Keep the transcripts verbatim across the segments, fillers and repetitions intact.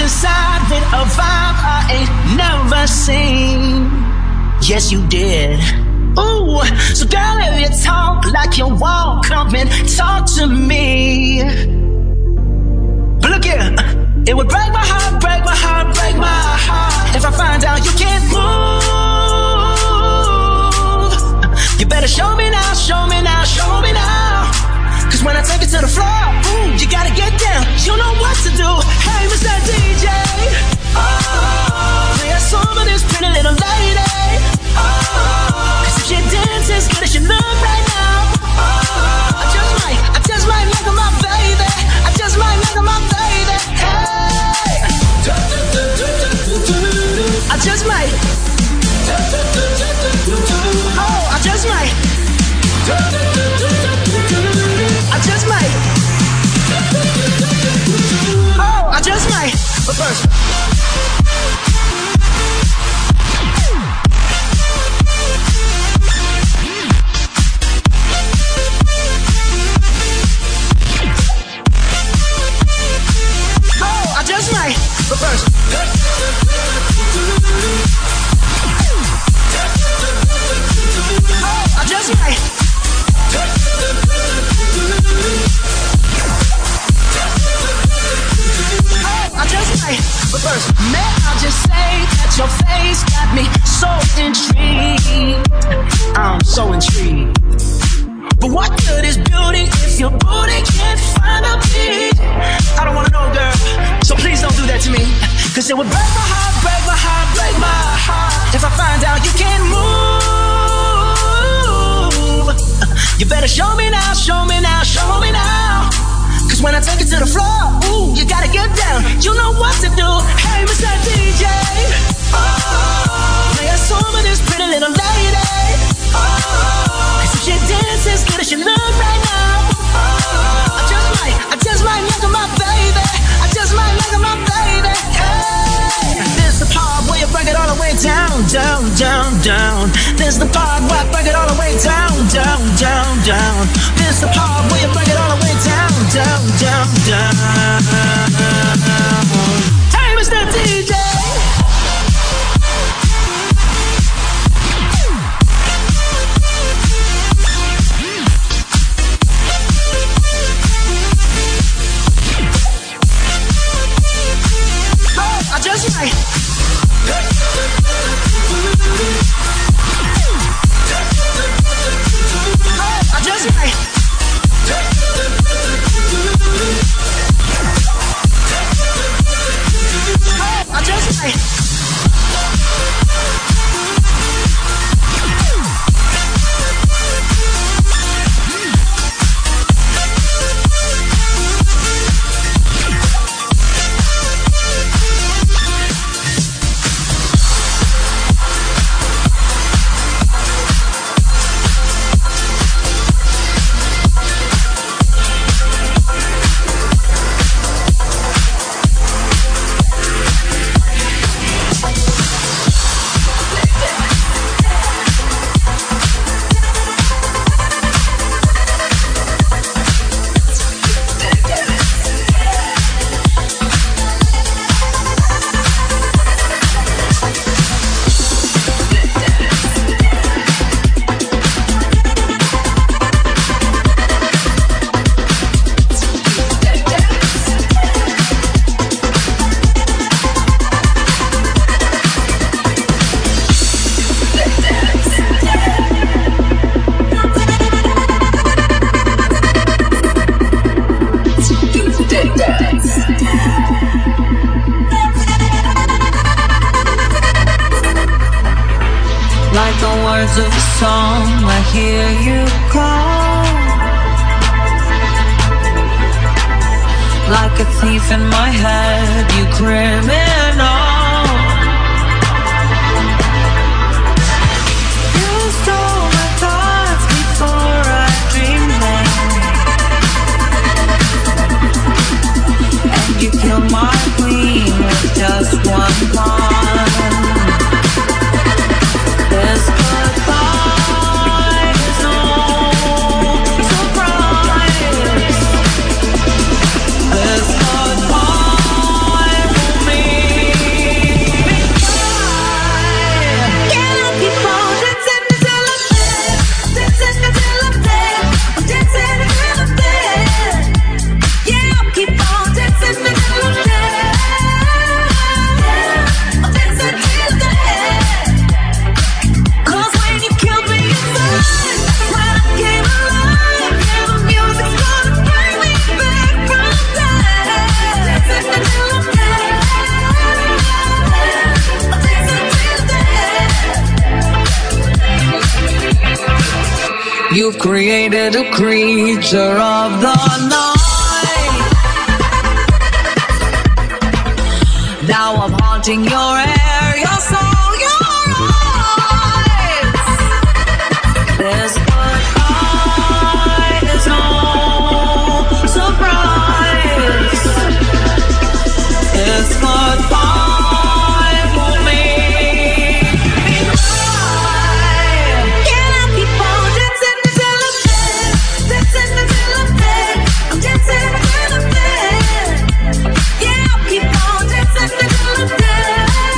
inside with a vibe I ain't never seen. Yes, you did. Ooh, so girl, if you talk like you walk, come and talk to me. But look here, it would break my heart, break my heart, break my heart if I find out you can't move. You better show me now, show me now, show me now. Cause when I take it to the floor, ooh, you gotta get down. You know what to do. Hey, Mister D J, oh, play a song for this pretty little lady. Oh, cause if she dances as good as she look right now, oh, I just might, I just might make her my baby. I just might make her my baby. Hey, I just might. Oh, I just might. I just might. Oh, I just might. But first, oh, I just might. But first, oh, I just might. I just might, but first, may I just say that your face got me so intrigued. I'm so intrigued. But what good is beauty if your booty can't find a beat? I don't wanna know, girl, so please don't do that to me. Cause it would break my heart, break my heart, break my heart if I find out you can't move. You better show me now, show me now, show me now. Cause when I take it to the floor, ooh, you gotta get down. You know what to do. Hey, Mister D J, oh, play a song for this pretty little lady. Oh, cause if she dances as good as she look right now, oh, I just might, I just might make her my baby. I just might make her my baby. Hey, this the part where you break it all the way down, down, down, down. This the part where I break it all the way down, down, down, down. This the part where you break it all the way down, down, down, down. Hey, Mister D J. Oh, I just might. Oh, I just might. Oh, I just might. Like the words of a song, I hear you call. Like a thief in my head, you criminal. You stole my thoughts before I dreamed them, and you killed my queen with just one pawn. This goodbye is no surprise. This goodbye for me You've created a creature of the night. Now I'm haunting your air, your soul, your eyes. This goodbye is no surprise. This goodbye will make me cry. Can I keep on dancing until I'm dead? Dancing until I'm dead. I'm dancing until I'm dead. Yeah, I'll keep on dancing until I'm dead.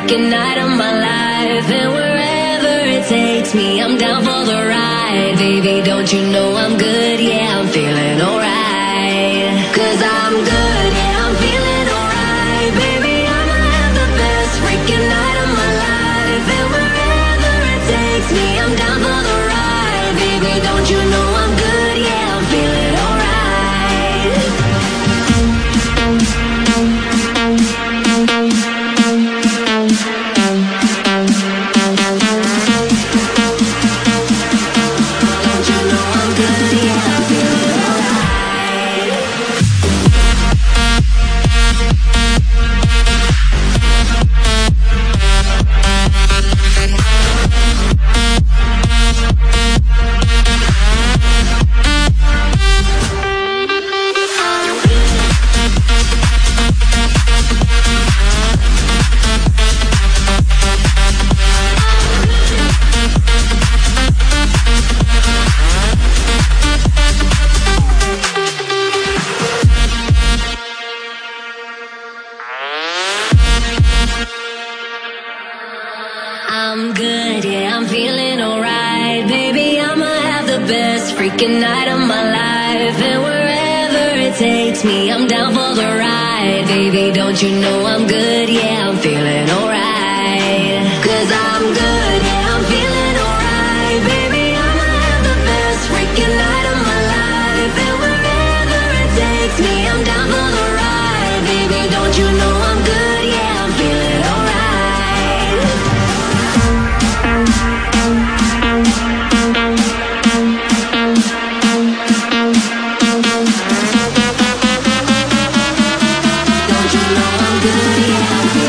freaking night of my life. And wherever it takes me, I'm down for the ride. Baby, don't you know I'm good? Yeah, I'm feeling alright. Cause I'm good, yeah, I'm feeling alright. Baby, I'ma have the best freaking night of my life. And wherever it takes me, I'm down for the ride. Baby, don't you know I'm good? Yeah, I'm feeling alright. I'm good, yeah, I'm feeling alright. Baby, I'ma have the best freaking night of my life. And wherever it takes me, I'm down for the ride. Baby, don't you know I'm good? Yeah, I'm feeling alright. Cause I'm good, yeah, I'm feeling alright. Baby, I'ma have the best freaking night of my life. And wherever it takes me, I'm down for the ride. Baby, don't you know I'm good? Yeah, I'm feeling alright. Don't you know I'm good? Yeah, I'm